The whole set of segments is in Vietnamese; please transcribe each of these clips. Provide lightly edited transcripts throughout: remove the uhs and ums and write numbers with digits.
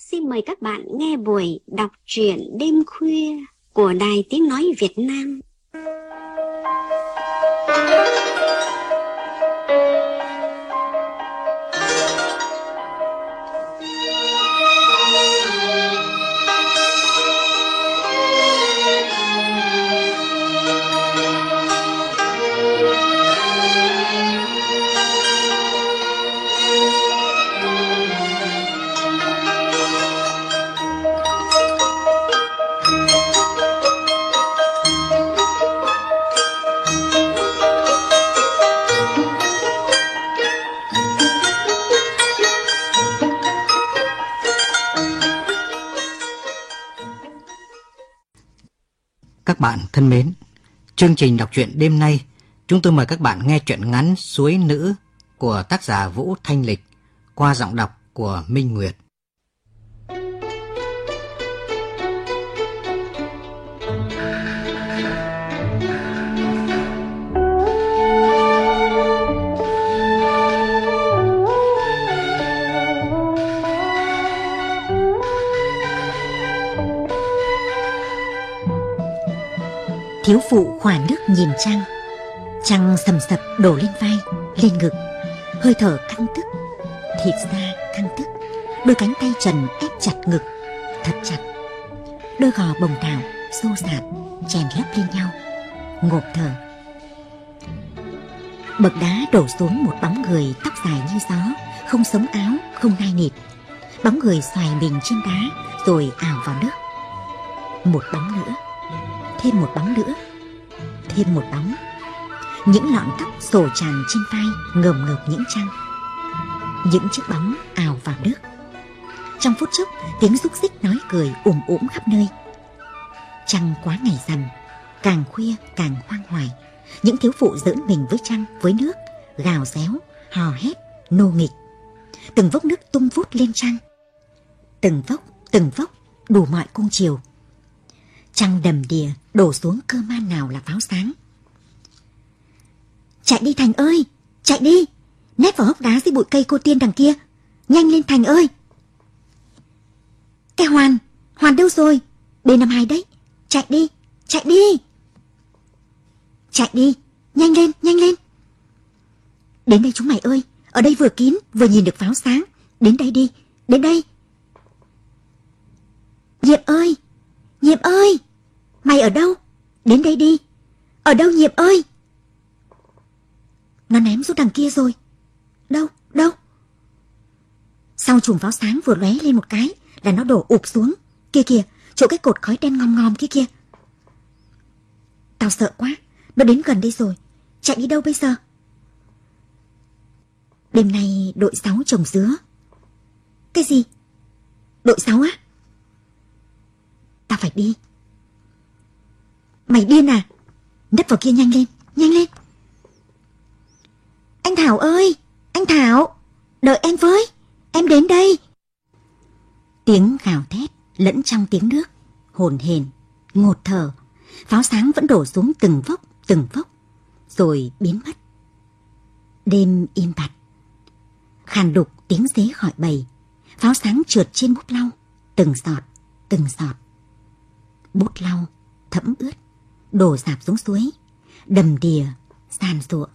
xin mời các bạn nghe buổi đọc truyện đêm khuya của Đài Tiếng Nói Việt Nam. Các bạn thân mến, chương trình đọc truyện đêm nay, chúng tôi mời các bạn nghe truyện ngắn Suối Nữ của tác giả Vũ Thanh Lịch qua giọng đọc của Minh Nguyệt. Thiếu phụ khỏa nước nhìn trăng. Trăng sầm sập đổ lên vai, lên ngực, hơi thở căng tức, thịt da căng tức, đôi cánh tay trần ép chặt ngực thật chặt, đôi gò bồng thảo xô xạt chèn lấp lên nhau, ngộp thở. Bậc đá đổ xuống một bóng người tóc dài như gió, không sống áo, không nai nịt. Bóng người xoài mình trên đá rồi ào vào nước. Một bóng nữa, thêm một bóng nữa, thêm một bóng. Những lọn tóc xổ tràn trên vai ngờm ngợp những trăng. Những chiếc bóng ào vào nước. Trong phút chốc, tiếng xúc xích nói cười khắp nơi. Trăng quá ngày rằm, càng khuya càng hoang hoài. Những thiếu phụ giỡn mình với trăng, với nước, gào réo, hò hét, nô nghịch. Từng vốc nước tung vút lên trăng. Từng vốc, đủ mọi cung chiều. Trăng đầm đìa đổ xuống cơ man nào là pháo sáng. Chạy đi Thành ơi, chạy đi, nép vào hốc đá dưới bụi cây cô tiên đằng kia. Nhanh lên Thành ơi. Cái Hoàn đâu rồi? B52 đấy, chạy đi. Chạy đi, nhanh lên. Đến đây chúng mày ơi, ở đây vừa kín, vừa nhìn được pháo sáng. Đến đây đi, đến đây. Nhiệm ơi, mày ở đâu? Đến đây đi. Ở đâu Nhiệm ơi? Nó ném xuống đằng kia rồi. Đâu? Sau chùm pháo sáng vừa lóe lên một cái là nó đổ ụp xuống. Kia kìa, chỗ cái cột khói đen ngòm kia. Tao sợ quá, nó đến gần đây rồi. Chạy đi đâu bây giờ? Đêm nay đội 6 trồng dứa. Cái gì? Đội 6 á? Tao phải đi. Mày điên à? Nấp vào kia nhanh lên. Anh Thảo ơi, anh Thảo, đợi em với, em đến đây. Tiếng gào thét lẫn trong tiếng nước, hồn hển, ngột thở. Pháo sáng vẫn đổ xuống từng vốc, rồi biến mất. Đêm im bặt. Khàn đục tiếng dế gọi bầy. Pháo sáng trượt trên bút lau, từng giọt. Bút lau thấm ướt, đổ rạp xuống suối, đầm đìa, sàn sụa.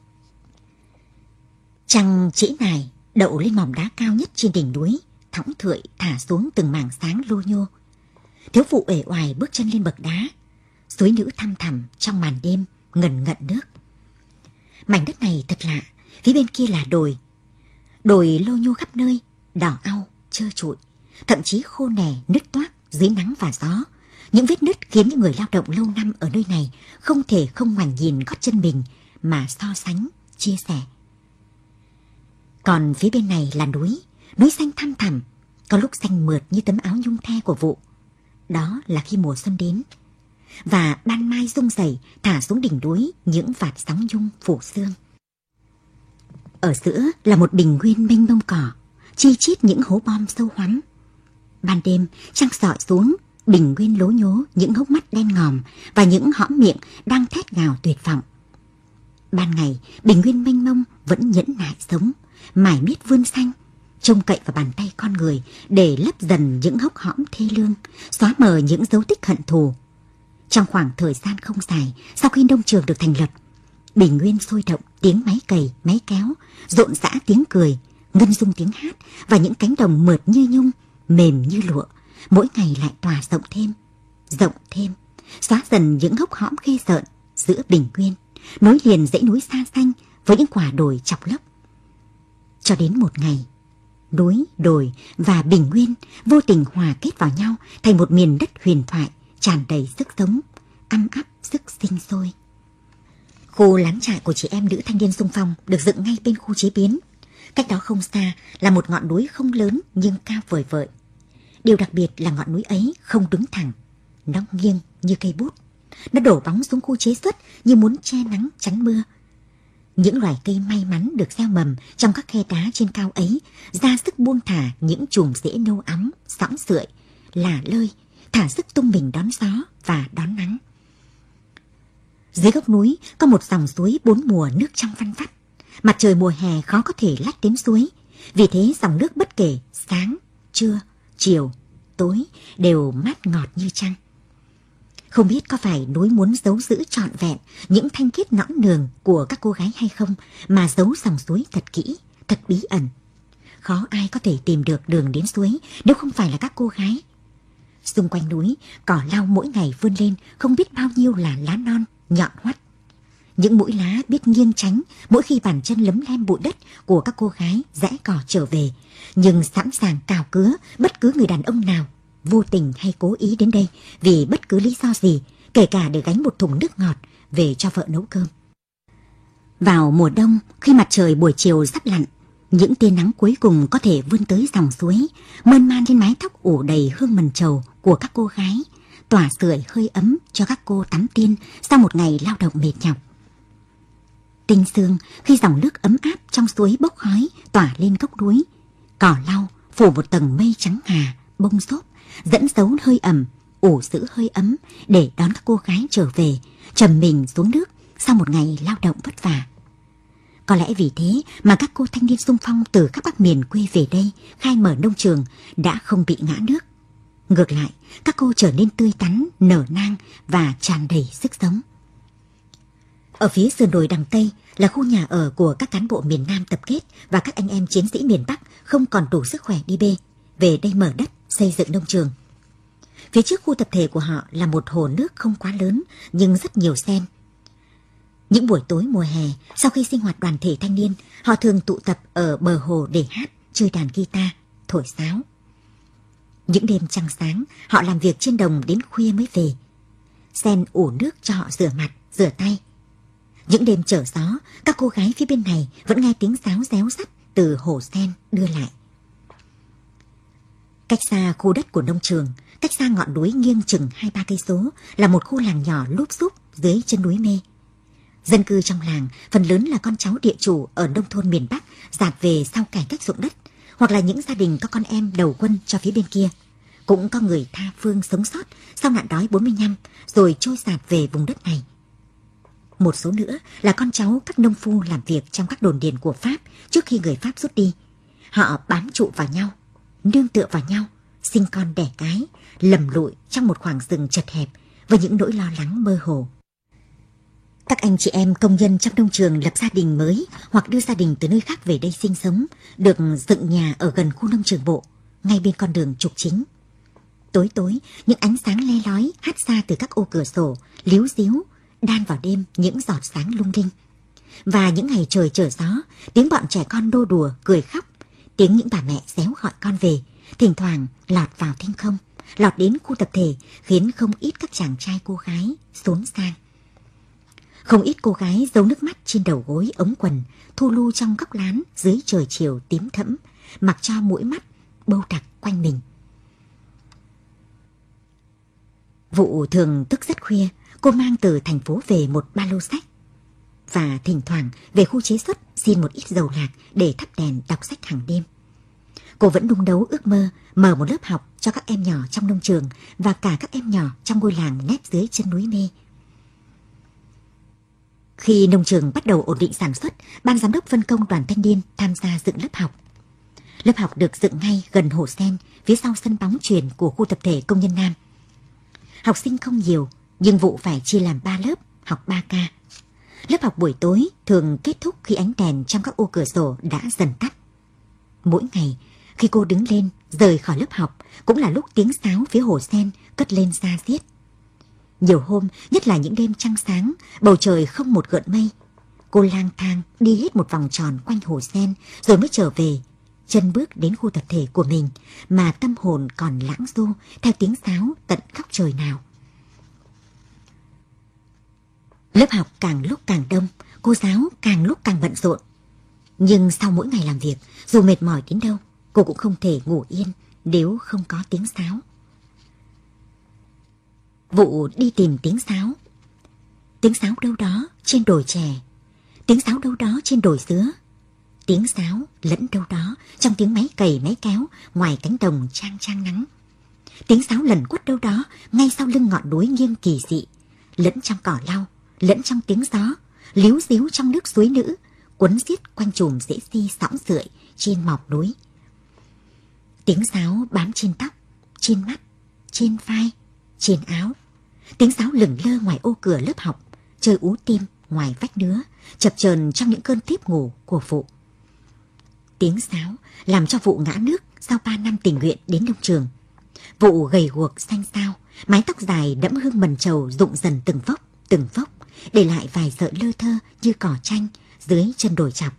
Trăng trĩ nài đậu lên mỏm đá cao nhất trên đỉnh núi, thõng thượi thả xuống từng mảng sáng lô nhô. Thiếu phụ uể oải bước chân lên bậc đá. Suối nữ thăm thẳm trong màn đêm ngần ngận nước. Mảnh đất này thật lạ, phía bên kia là đồi lô nhô khắp nơi, đỏ au, trơ trụi, thậm chí khô nẻ nứt toác dưới nắng và gió. Những vết nứt khiến những người lao động lâu năm ở nơi này không thể không ngoảnh nhìn gót chân mình mà so sánh, chia sẻ. Còn phía bên này là núi xanh thăm thẳm, có lúc xanh mượt như tấm áo nhung the của Vụ. Đó là khi mùa xuân đến, và ban mai rung rẩy thả xuống đỉnh núi những vạt sóng nhung phủ sương. Ở giữa là một bình nguyên mênh mông cỏ, chi chít những hố bom sâu hoắm. Ban đêm trăng rọi xuống, bình nguyên lố nhố những hốc mắt đen ngòm và những hõm miệng đang thét gào tuyệt vọng. Ban ngày bình nguyên mênh mông vẫn nhẫn nại sống, mải miết vươn xanh, trông cậy vào bàn tay con người để lấp dần những hốc hõm thê lương, xóa mờ những dấu tích hận thù. Trong khoảng thời gian không dài sau khi nông trường được thành lập, Bình Nguyên sôi động tiếng máy cày, máy kéo, rộn rã tiếng cười, ngân dung tiếng hát và những cánh đồng mượt như nhung, mềm như lụa, mỗi ngày lại tỏa rộng thêm, xóa dần những hốc hõm ghê rợn giữa Bình Nguyên, nối liền dãy núi xa xanh với những quả đồi chọc lốc. Cho đến một ngày, núi, đồi và Bình Nguyên vô tình hòa kết vào nhau thành một miền đất huyền thoại tràn đầy sức sống, âm áp sức sinh sôi. Khu lán trại của chị em nữ thanh niên xung phong được dựng ngay bên khu chế biến. Cách đó không xa là một ngọn núi không lớn nhưng cao vời vợi. Điều đặc biệt là ngọn núi ấy không đứng thẳng, nó nghiêng như cây bút. Nó đổ bóng xuống khu chế xuất như muốn che nắng chắn mưa. Những loài cây may mắn được gieo mầm trong các khe đá trên cao ấy ra sức buông thả những chùm rễ nâu óng, sõng sưởi, lả lơi, thả sức tung mình đón gió và đón nắng. Dưới gốc núi có một dòng suối 4 mùa nước trong vắt vắt. Mặt trời mùa hè khó có thể lách đến suối, vì thế dòng nước bất kể sáng, trưa, chiều, tối đều mát ngọt như trăng. Không biết có phải núi muốn giấu giữ trọn vẹn những thanh khiết nõn nường của các cô gái hay không mà giấu dòng suối thật kỹ, thật bí ẩn. Khó ai có thể tìm được đường đến suối nếu không phải là các cô gái. Xung quanh núi, cỏ lau mỗi ngày vươn lên không biết bao nhiêu là lá non, nhọn hoắt. Những mũi lá biết nghiêng tránh mỗi khi bàn chân lấm lem bụi đất của các cô gái rẽ cỏ trở về, nhưng sẵn sàng cào cứa bất cứ người đàn ông nào vô tình hay cố ý đến đây vì bất cứ lý do gì, kể cả để gánh một thùng nước ngọt về cho vợ nấu cơm. Vào mùa đông, khi mặt trời buổi chiều sắp lặn, những tia nắng cuối cùng có thể vươn tới dòng suối, mơn man trên mái tóc ủ đầy hương mần trầu của các cô gái, tỏa sưởi hơi ấm cho các cô tắm tiên sau một ngày lao động mệt nhọc. Tinh sương, khi dòng nước ấm áp trong suối bốc khói tỏa lên gốc núi, cỏ lau phủ một tầng mây trắng ngà, bông xốp, dẫn dấu hơi ẩm, ủ giữ hơi ấm để đón các cô gái trở về, trầm mình xuống nước sau một ngày lao động vất vả. Có lẽ vì thế mà các cô thanh niên xung phong từ khắp các miền quê về đây khai mở nông trường đã không bị ngã nước. Ngược lại, các cô trở nên tươi tắn, nở nang và tràn đầy sức sống. Ở phía sườn đồi đằng Tây là khu nhà ở của các cán bộ miền Nam tập kết và các anh em chiến sĩ miền Bắc không còn đủ sức khỏe đi bê, về đây mở đất, xây dựng nông trường. Phía trước khu tập thể của họ là một hồ nước không quá lớn nhưng rất nhiều sen. Những buổi tối mùa hè, sau khi sinh hoạt đoàn thể thanh niên, họ thường tụ tập ở bờ hồ để hát, chơi đàn guitar, thổi sáo. Những đêm trăng sáng, họ làm việc trên đồng đến khuya mới về. Sen ủ nước cho họ rửa mặt, rửa tay. Những đêm trở gió, các cô gái phía bên này vẫn nghe tiếng sáo réo rắt từ hồ sen đưa lại. Cách xa khu đất của nông trường, cách xa ngọn núi nghiêng chừng 2-3 cây số là một khu làng nhỏ lúp xúp dưới chân núi Mê. Dân cư trong làng phần lớn là con cháu địa chủ ở nông thôn miền Bắc dạt về sau cải cách ruộng đất, hoặc là những gia đình có con em đầu quân cho phía bên kia. Cũng có người tha phương sống sót sau nạn đói 45 rồi trôi dạt về vùng đất này. Một số nữa là con cháu các nông phu làm việc trong các đồn điền của Pháp trước khi người Pháp rút đi. Họ bám trụ vào nhau, nương tựa vào nhau, sinh con đẻ cái, lầm lụi trong một khoảng rừng chật hẹp với những nỗi lo lắng mơ hồ. Các anh chị em công nhân trong nông trường lập gia đình mới hoặc đưa gia đình từ nơi khác về đây sinh sống, được dựng nhà ở gần khu nông trường bộ, ngay bên con đường trục chính. Tối tối, những ánh sáng le lói hắt ra từ các ô cửa sổ, líu ríu, đan vào đêm những giọt sáng lung linh. Và những ngày trời trở gió, tiếng bọn trẻ con nô đùa, cười khóc, tiếng những bà mẹ réo gọi con về, thỉnh thoảng lọt vào thinh không, lọt đến khu tập thể, khiến không ít các chàng trai cô gái xốn sang. Không ít cô gái giấu nước mắt trên đầu gối ống quần, thu lu trong góc lán dưới trời chiều tím thẫm, mặc cho mũi mắt bâu đặc quanh mình. Vụ thường thức rất khuya, cô mang từ thành phố về một ba lô sách. Và thỉnh thoảng về khu chế xuất xin một ít dầu lạc để thắp đèn đọc sách hàng đêm. Cô vẫn đung đấu ước mơ mở một lớp học cho các em nhỏ trong nông trường và cả các em nhỏ trong ngôi làng nép dưới chân núi Mê. Khi nông trường bắt đầu ổn định sản xuất, ban giám đốc phân công đoàn thanh niên tham gia dựng lớp học. Lớp học được dựng ngay gần hồ sen, phía sau sân bóng chuyền của khu tập thể Công nhân Nam. Học sinh không nhiều, nhưng Vụ phải chia làm 3 lớp, học 3 ca. Lớp học buổi tối thường kết thúc khi ánh đèn trong các ô cửa sổ đã dần tắt. Mỗi ngày, khi cô đứng lên, rời khỏi lớp học, cũng là lúc tiếng sáo phía hồ sen cất lên da diết. Nhiều hôm, nhất là những đêm trăng sáng, bầu trời không một gợn mây. Cô lang thang đi hết một vòng tròn quanh hồ sen rồi mới trở về, chân bước đến khu tập thể của mình mà tâm hồn còn lãng du theo tiếng sáo tận góc trời nào. Lớp học càng lúc càng đông, cô giáo càng lúc càng bận rộn. Nhưng sau mỗi ngày làm việc, dù mệt mỏi đến đâu, cô cũng không thể ngủ yên nếu không có tiếng sáo. Vụ đi tìm tiếng sáo. Tiếng sáo đâu đó trên đồi chè, tiếng sáo đâu đó trên đồi dứa, tiếng sáo lẫn đâu đó trong tiếng máy cày máy kéo ngoài cánh đồng chang chang nắng. Tiếng sáo lẩn quất đâu đó ngay sau lưng ngọn núi nghiêng kỳ dị, lẫn trong cỏ lau, lẫn trong tiếng gió, líu díu trong nước suối nữ, quấn xiết quanh chùm rễ si sõng rượi trên mỏm núi. Tiếng sáo bám trên tóc, trên mắt, trên vai, trên áo. Tiếng sáo lửng lơ ngoài ô cửa lớp học, chơi ú tim ngoài vách nứa, chập chờn trong những cơn thiếp ngủ của Vụ. Tiếng sáo làm cho Vụ ngã nước sau 3 năm tình nguyện đến nông trường. Vụ gầy guộc xanh xao, mái tóc dài đẫm hương mần trầu rụng dần từng vốc, để lại vài sợi lơ thơ như cỏ tranh dưới chân đồi chọc.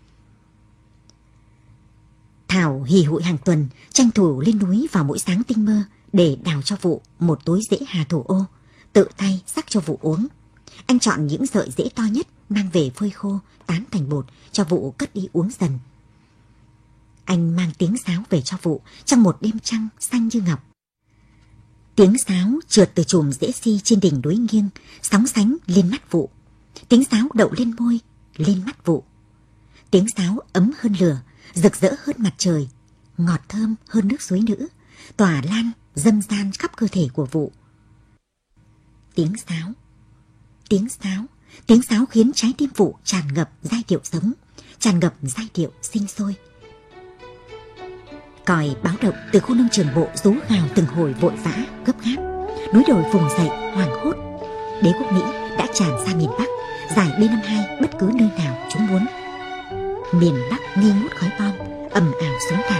Thảo hì hụi hàng tuần tranh thủ lên núi vào mỗi sáng tinh mơ để đào cho Vụ một túi rễ hà thủ ô, tự tay sắc cho Vụ uống. Anh chọn những sợi rễ to nhất mang về phơi khô, tán thành bột cho Vụ cất đi uống dần. Anh mang tiếng sáo về cho Vụ trong một đêm trăng xanh như ngọc. Tiếng sáo trượt từ chùm rễ si trên đỉnh núi nghiêng, sóng sánh lên mắt Vụ. Tiếng sáo đậu lên môi, lên mắt Vụ. Tiếng sáo ấm hơn lửa, rực rỡ hơn mặt trời, ngọt thơm hơn nước suối nữ, tỏa lan dâm gian khắp cơ thể của Vụ. Tiếng sáo, tiếng sáo, tiếng sáo khiến trái tim Vụ tràn ngập giai điệu sống, tràn ngập giai điệu sinh sôi. Còi báo động từ khu nông trường bộ rú gào từng hồi vội vã, gấp gáp. Núi đồi vùng dậy hoảng hốt. Đế quốc Mỹ đã tràn ra miền Bắc, giải B-52 bất cứ nơi nào chúng muốn. Miền Bắc nghi ngút khói bom, ầm ào súng đạn.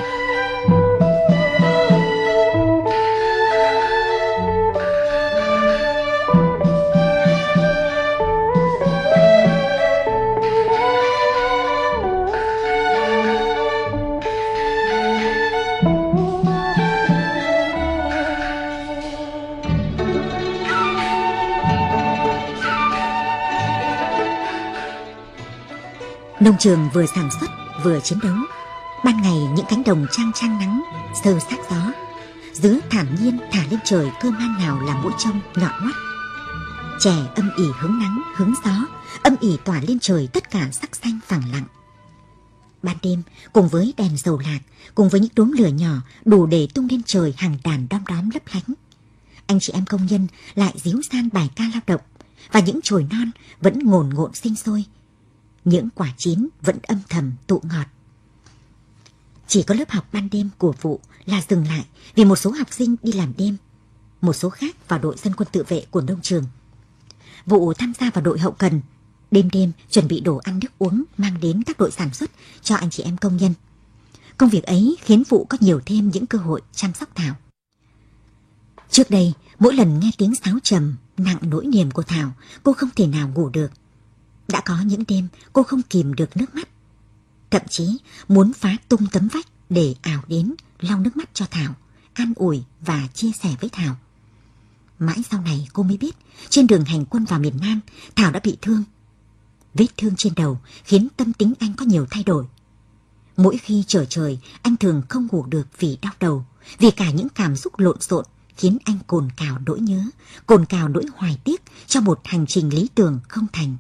Nông trường vừa sản xuất vừa chiến đấu. Ban ngày những cánh đồng chang chang nắng, sơ sát gió. Dứa thản nhiên thả lên trời cơm ăn nào làm mũi trông nhọn ngoắt. Chè âm ỉ hứng nắng hứng gió, âm ỉ tỏa lên trời tất cả sắc xanh phẳng lặng. Ban đêm cùng với đèn dầu lạc, cùng với những đốm lửa nhỏ đủ để tung lên trời hàng đàn đom đóm lấp lánh, anh chị em công nhân lại díu san bài ca lao động, và những chồi non vẫn ngồn ngộn sinh sôi. Những quả chín vẫn âm thầm tụ ngọt. Chỉ có lớp học ban đêm của Vụ là dừng lại vì một số học sinh đi làm đêm, một số khác vào đội dân quân tự vệ của nông trường. Vụ tham gia vào đội hậu cần, đêm đêm chuẩn bị đồ ăn nước uống mang đến các đội sản xuất cho anh chị em công nhân. Công việc ấy khiến Vụ có nhiều thêm những cơ hội chăm sóc Thảo. Trước đây, mỗi lần nghe tiếng sáo trầm nặng nỗi niềm của Thảo, cô không thể nào ngủ được. Đã có những đêm cô không kìm được nước mắt, thậm chí muốn phá tung tấm vách để ảo đến lau nước mắt cho Thảo, an ủi và chia sẻ với Thảo. Mãi sau này cô mới biết, trên đường hành quân vào miền Nam, Thảo đã bị thương. Vết thương trên đầu khiến tâm tính anh có nhiều thay đổi. Mỗi khi trở trời, anh thường không ngủ được vì đau đầu, vì cả những cảm xúc lộn xộn khiến anh cồn cào nỗi nhớ, cồn cào nỗi hoài tiếc cho một hành trình lý tưởng không thành.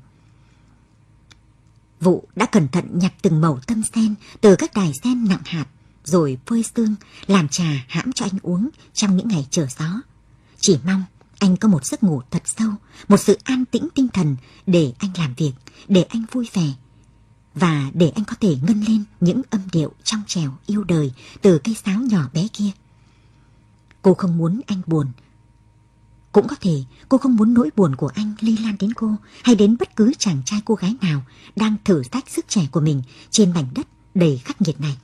Vụ đã cẩn thận nhặt từng mẩu tâm sen từ các đài sen nặng hạt, rồi phơi sương làm trà hãm cho anh uống trong những ngày trở gió. Chỉ mong anh có một giấc ngủ thật sâu, một sự an tĩnh tinh thần để anh làm việc, để anh vui vẻ. và để anh có thể ngân lên những âm điệu trong trẻo yêu đời từ cây sáo nhỏ bé kia. Cô không muốn anh buồn. Cũng có thể cô không muốn nỗi buồn của anh lây lan đến cô hay đến bất cứ chàng trai cô gái nào đang thử thách sức trẻ của mình trên mảnh đất đầy khắc nghiệt này.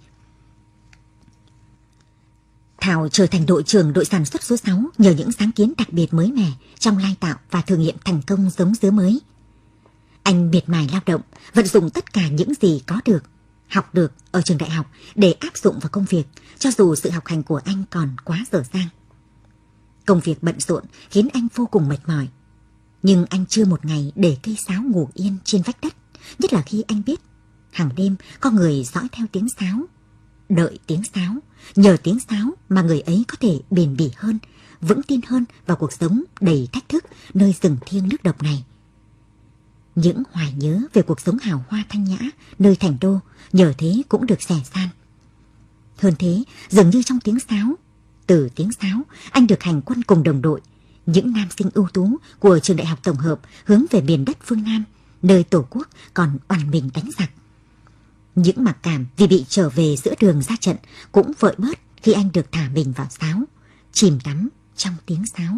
Thảo trở thành đội trưởng đội sản xuất số 6 nhờ những sáng kiến đặc biệt mới mẻ trong lai tạo và thử nghiệm thành công giống dứa mới. Anh miệt mài lao động, vận dụng tất cả những gì có được, học được ở trường đại học để áp dụng vào công việc, cho dù sự học hành của anh còn quá dở dang. Công việc bận rộn khiến anh vô cùng mệt mỏi. Nhưng anh chưa một ngày để cây sáo ngủ yên trên vách đất, nhất là khi anh biết hàng đêm có người dõi theo tiếng sáo, đợi tiếng sáo, nhờ tiếng sáo mà người ấy có thể bền bỉ hơn, vững tin hơn vào cuộc sống đầy thách thức nơi rừng thiêng nước độc này. Những hoài nhớ về cuộc sống hào hoa thanh nhã nơi thành đô nhờ thế cũng được xẻ san. Hơn thế, dường như trong tiếng sáo, từ tiếng sáo, anh được hành quân cùng đồng đội, những nam sinh ưu tú của trường đại học tổng hợp hướng về miền đất phương Nam, nơi tổ quốc còn oằn mình đánh giặc. Những mặc cảm vì bị trở về giữa đường ra trận cũng vợi bớt khi anh được thả mình vào sáo, chìm đắm trong tiếng sáo.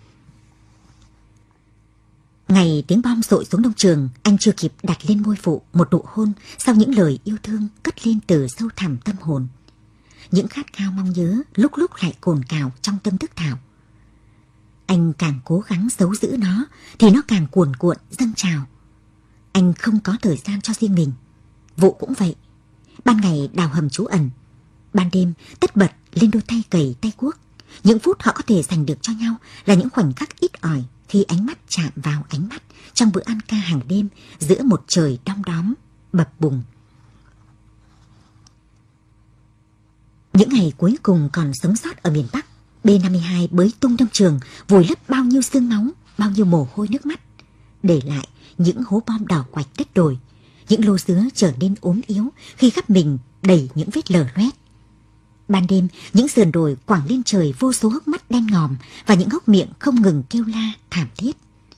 Ngày tiếng bom dội xuống nông trường, anh chưa kịp đặt lên môi phụ một nụ hôn sau những lời yêu thương cất lên từ sâu thẳm tâm hồn. Những khát khao mong nhớ lúc lúc lại cồn cào trong tâm thức Thảo. Anh càng cố gắng giấu giữ nó thì nó càng cuồn cuộn dâng trào. Anh không có thời gian cho riêng mình. Vụ cũng vậy. Ban ngày đào hầm trú ẩn, ban đêm tất bật lên đôi tay cày tay cuốc. Những phút họ có thể dành được cho nhau là những khoảnh khắc ít ỏi khi ánh mắt chạm vào ánh mắt trong bữa ăn ca hàng đêm giữa một trời đom đóm bập bùng. Những ngày cuối cùng còn sống sót ở miền Bắc, B-52 bới tung nông trường, vùi lấp bao nhiêu xương máu, bao nhiêu mồ hôi nước mắt, để lại những hố bom đỏ quạch đất đồi, những lô dứa trở nên ốm yếu khi khắp mình đầy những vết lở loét. Ban đêm, những sườn đồi quẳng lên trời vô số hốc mắt đen ngòm và những hốc miệng không ngừng kêu la thảm thiết.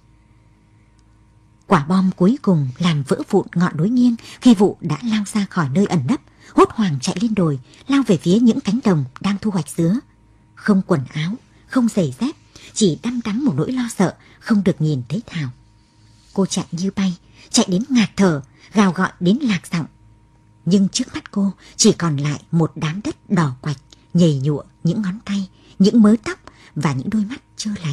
Quả bom cuối cùng làm vỡ vụn ngọn núi nghiêng khi vụ đã lao ra khỏi nơi ẩn nấp, hốt hoảng chạy lên đồi, lao về phía những cánh đồng đang thu hoạch dứa. Không quần áo, không giày dép, chỉ đăm đắm một nỗi lo sợ không được nhìn thấy Thảo. Cô chạy như bay, chạy đến ngạt thở, gào gọi đến lạc giọng. Nhưng trước mắt cô chỉ còn lại một đám đất đỏ quạch, nhầy nhụa những ngón tay, những mớ tóc và những đôi mắt trơ lạnh.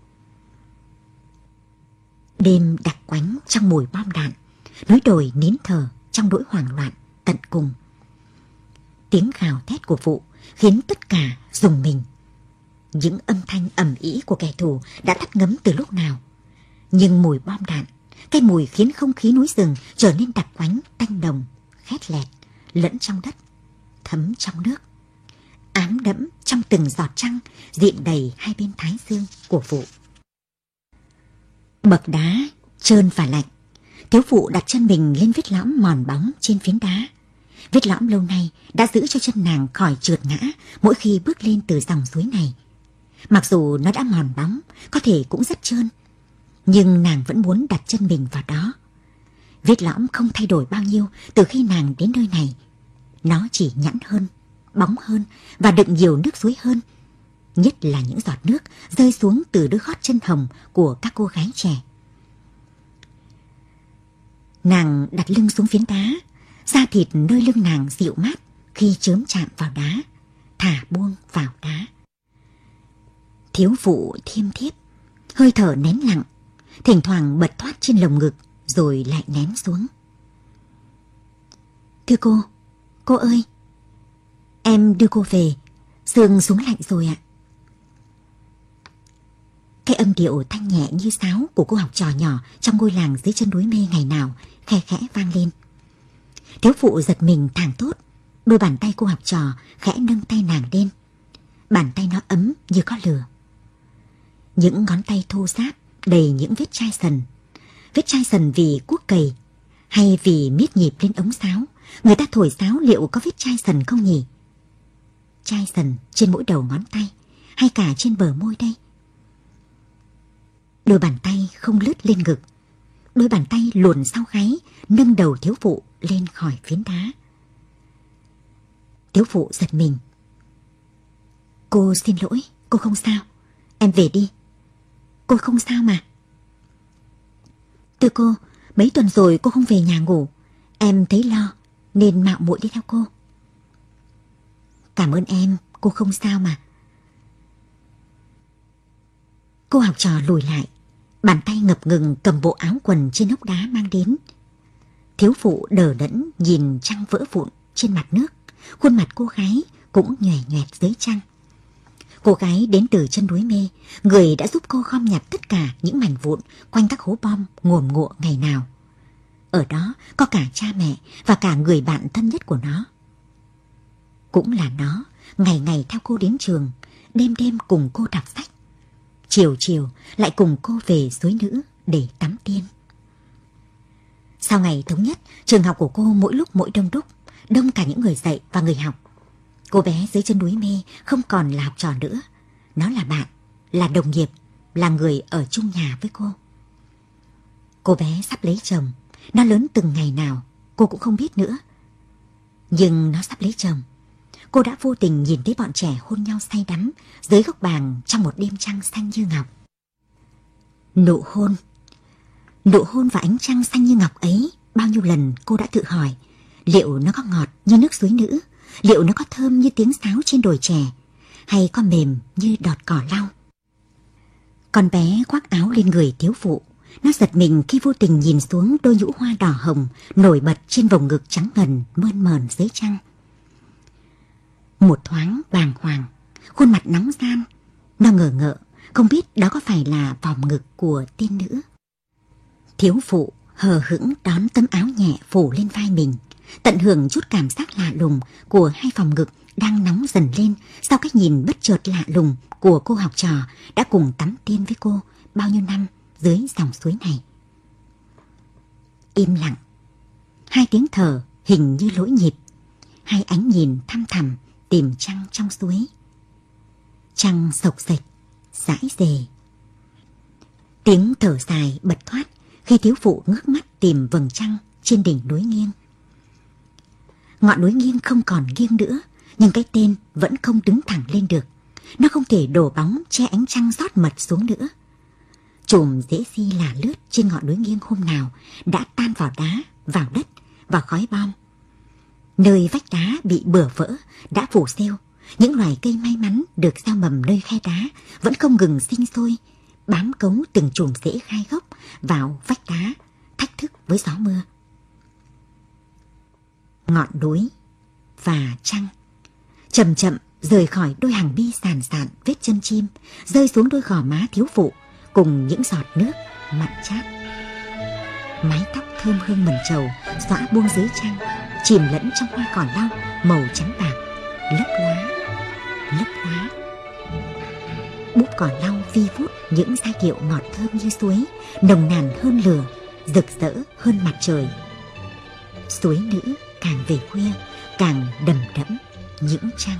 Đêm đặc quánh trong mùi bom đạn, núi đồi nín thở trong nỗi hoảng loạn tận cùng. Tiếng gào thét của vụ khiến tất cả rùng mình. Những âm thanh ầm ĩ của kẻ thù đã tắt ngấm từ lúc nào. Nhưng mùi bom đạn, cái mùi khiến không khí núi rừng trở nên đặc quánh, tanh nồng, khét lẹt, lẫn trong đất, thấm trong nước, ám đẫm trong từng giọt trăng diện đầy hai bên thái dương của vụ. Bậc đá trơn và lạnh, thiếu phụ đặt chân mình lên vết lõm mòn bóng trên phiến đá. Vết lõm lâu nay đã giữ cho chân nàng khỏi trượt ngã mỗi khi bước lên từ dòng suối này. Mặc dù nó đã mòn bóng, có thể cũng rất trơn, nhưng nàng vẫn muốn đặt chân mình vào đó. Vết lõm không thay đổi bao nhiêu từ khi nàng đến nơi này. Nó chỉ nhẵn hơn, bóng hơn và đựng nhiều nước suối hơn. Nhất là những giọt nước rơi xuống từ đôi gót chân hồng của các cô gái trẻ. Nàng đặt lưng xuống phiến đá, da thịt nơi lưng nàng dịu mát khi chớm chạm vào đá, thả buông vào đá. Thiếu phụ thiêm thiếp, hơi thở nén lặng, thỉnh thoảng bật thoát trên lồng ngực rồi lại ném xuống. Thưa cô ơi, em đưa cô về, sương xuống lạnh rồi ạ. Cái âm điệu thanh nhẹ như sáo của cô học trò nhỏ trong ngôi làng dưới chân núi mê ngày nào khe khẽ vang lên. Thiếu phụ giật mình thảng thốt, đôi bàn tay cô học trò khẽ nâng tay nàng lên. Bàn tay nó ấm như có lửa. Những ngón tay thô ráp đầy những vết chai sần. Vết chai sần vì cuốc cày hay vì miết nhịp lên ống sáo. Người ta thổi sáo liệu có vết chai sần không nhỉ? Chai sần trên mỗi đầu ngón tay hay cả trên bờ môi đây? Đôi bàn tay không lướt lên ngực. Đôi bàn tay luồn sau gáy, nâng đầu thiếu phụ lên khỏi phiến đá. Thiếu phụ giật mình. Cô xin lỗi, cô không sao. Em về đi. Cô không sao mà. Thưa cô, mấy tuần rồi cô không về nhà ngủ. Em thấy lo nên mạo muội đi theo cô. Cảm ơn em, cô không sao mà. Cô học trò lùi lại, bàn tay ngập ngừng cầm bộ áo quần trên hốc đá mang đến. Thiếu phụ đờ đẫn nhìn trăng vỡ vụn trên mặt nước, khuôn mặt cô gái cũng nhòe nhoẹt dưới trăng. Cô gái đến từ chân núi Mê, người đã giúp cô gom nhặt tất cả những mảnh vụn quanh các hố bom ngổn ngụa ngày nào. Ở đó có cả cha mẹ và cả người bạn thân nhất của nó. Cũng là nó, ngày ngày theo cô đến trường, đêm đêm cùng cô đọc sách. Chiều chiều lại cùng cô về suối Nữ để tắm tiên. Sau ngày thống nhất, trường học của cô mỗi lúc mỗi đông đúc, đông cả những người dạy và người học. Cô bé dưới chân núi Mê không còn là học trò nữa. Nó là bạn, là đồng nghiệp, là người ở chung nhà với cô. Cô bé sắp lấy chồng, nó lớn từng ngày nào, cô cũng không biết nữa. Nhưng nó sắp lấy chồng. Cô đã vô tình nhìn thấy bọn trẻ hôn nhau say đắm dưới gốc bàng trong một đêm trăng xanh như ngọc. Nụ hôn và ánh trăng xanh như ngọc ấy, bao nhiêu lần cô đã tự hỏi, liệu nó có ngọt như nước suối Nữ, liệu nó có thơm như tiếng sáo trên đồi chè, hay có mềm như đọt cỏ lau. Con bé khoác áo lên người thiếu phụ, nó giật mình khi vô tình nhìn xuống đôi nhũ hoa đỏ hồng nổi bật trên vòng ngực trắng ngần mơn mởn dưới trăng. Một thoáng bàng hoàng, khuôn mặt nóng gian, nó ngờ ngợ, không biết đó có phải là vòng ngực của tiên nữ. Thiếu phụ hờ hững đón tấm áo nhẹ phủ lên vai mình, tận hưởng chút cảm giác lạ lùng của hai vòng ngực đang nóng dần lên sau cái nhìn bất chợt lạ lùng của cô học trò đã cùng tắm tiên với cô bao nhiêu năm dưới dòng suối này. Im lặng, hai tiếng thở hình như lỗi nhịp, hai ánh nhìn thăm thẳm tìm trăng trong suối. Trăng sộc sệch, dãi dề. Tiếng thở dài bật thoát khi thiếu phụ ngước mắt tìm vầng trăng trên đỉnh núi nghiêng. Ngọn núi nghiêng không còn nghiêng nữa, nhưng cái tên vẫn không đứng thẳng lên được. Nó không thể đổ bóng che ánh trăng rót mật xuống nữa. Chùm rễ si là lướt trên ngọn núi nghiêng hôm nào đã tan vào đá, vào đất, vào khói bom. Nơi vách đá bị bừa vỡ đã phủ rêu, những loài cây may mắn được gieo mầm nơi khe đá vẫn không ngừng sinh sôi, bám cấu từng chùm rễ gai gốc vào vách đá, thách thức với gió mưa. Ngọn núi và trăng chậm chậm rời khỏi đôi hàng mi sàn sàn vết chân chim, rơi xuống đôi gò má thiếu phụ cùng những giọt nước mặn chát. Mái tóc thơm hương mần trầu xõa buông dưới trăng, chìm lẫn trong hoa cỏ lau màu trắng bạc, lấp lóa, lấp lóa. Búp cỏ lau vi vút những giai điệu ngọt thơm như suối, nồng nàn hơn lửa, rực rỡ hơn mặt trời. Suối Nữ càng về khuya càng đầm đẫm những trăng.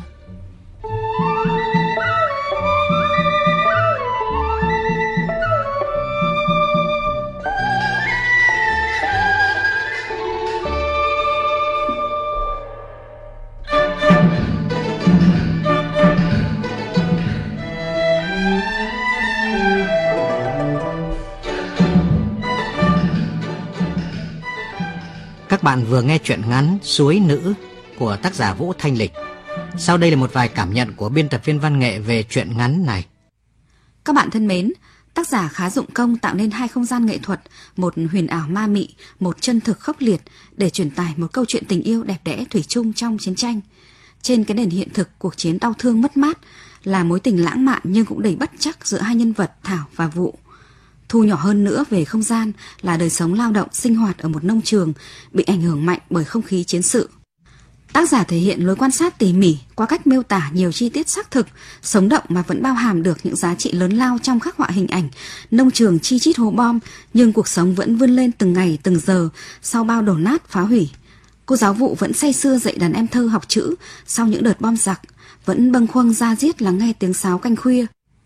Các bạn vừa nghe truyện ngắn Suối Nữ của tác giả Vũ Thanh Lịch. Sau đây là một vài cảm nhận của biên tập viên văn nghệ về truyện ngắn này. Các bạn thân mến, tác giả khá dụng công tạo nên hai không gian nghệ thuật, một huyền ảo ma mị, một chân thực khốc liệt để truyền tải một câu chuyện tình yêu đẹp đẽ thủy chung trong chiến tranh. Trên cái nền hiện thực cuộc chiến đau thương mất mát là mối tình lãng mạn nhưng cũng đầy bất trắc giữa hai nhân vật Thảo và Vụ. Thu nhỏ hơn nữa về không gian là đời sống lao động sinh hoạt ở một nông trường bị ảnh hưởng mạnh bởi không khí chiến sự. Tác giả thể hiện lối quan sát tỉ mỉ qua cách miêu tả nhiều chi tiết xác thực, sống động mà vẫn bao hàm được những giá trị lớn lao trong khắc họa hình ảnh nông trường chi chít hố bom, nhưng cuộc sống vẫn vươn lên từng ngày từng giờ sau bao đổ nát phá hủy. Cô giáo Vụ vẫn say sưa dạy đàn em thơ học chữ sau những đợt bom giặc, vẫn bâng khuâng da diết lắng nghe tiếng sáo canh khuya.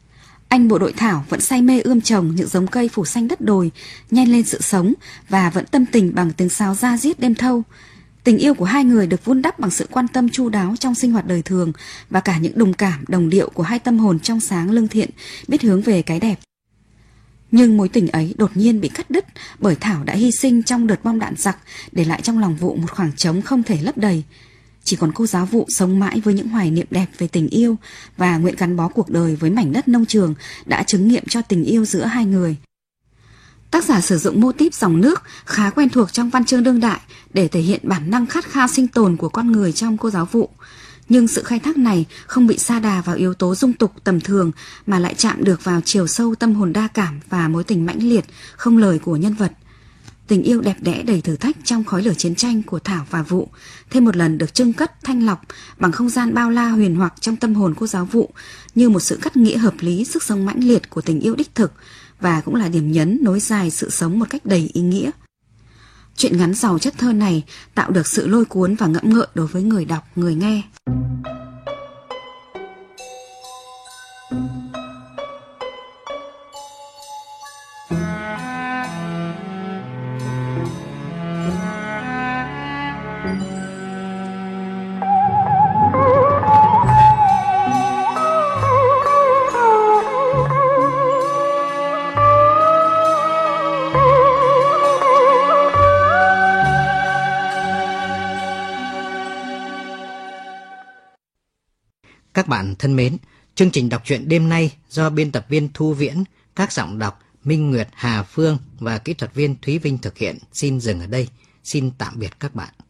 Anh bộ đội Thảo vẫn say mê ươm trồng những giống cây phủ xanh đất đồi, nhen lên sự sống và vẫn tâm tình bằng tiếng sáo da diết đêm thâu. Tình yêu của hai người được vun đắp bằng sự quan tâm chu đáo trong sinh hoạt đời thường và cả những đồng cảm, đồng điệu của hai tâm hồn trong sáng lương thiện, biết hướng về cái đẹp. Nhưng mối tình ấy đột nhiên bị cắt đứt bởi Thảo đã hy sinh trong đợt bom đạn giặc, để lại trong lòng Vụ một khoảng trống không thể lấp đầy. Chỉ còn cô giáo Vụ sống mãi với những hoài niệm đẹp về tình yêu và nguyện gắn bó cuộc đời với mảnh đất nông trường đã chứng nghiệm cho tình yêu giữa hai người. Tác giả sử dụng mô típ dòng nước khá quen thuộc trong văn chương đương đại để thể hiện bản năng khát khao sinh tồn của con người trong cô giáo Vụ. Nhưng sự khai thác này không bị sa đà vào yếu tố dung tục tầm thường mà lại chạm được vào chiều sâu tâm hồn đa cảm và mối tình mãnh liệt, không lời của nhân vật. Tình yêu đẹp đẽ đầy thử thách trong khói lửa chiến tranh của Thảo và Vụ thêm một lần được trưng cất thanh lọc bằng không gian bao la huyền hoặc trong tâm hồn cô giáo Vụ, như một sự cắt nghĩa hợp lý sức sống mãnh liệt của tình yêu đích thực, và cũng là điểm nhấn nối dài sự sống một cách đầy ý nghĩa. Truyện ngắn giàu chất thơ này tạo được sự lôi cuốn và ngẫm ngợi đối với người đọc, người nghe. Các bạn thân mến, chương trình đọc truyện đêm nay do biên tập viên Thu Viễn, các giọng đọc Minh Nguyệt, Hà Phương và kỹ thuật viên Thúy Vinh thực hiện xin dừng ở đây. Xin tạm biệt các bạn.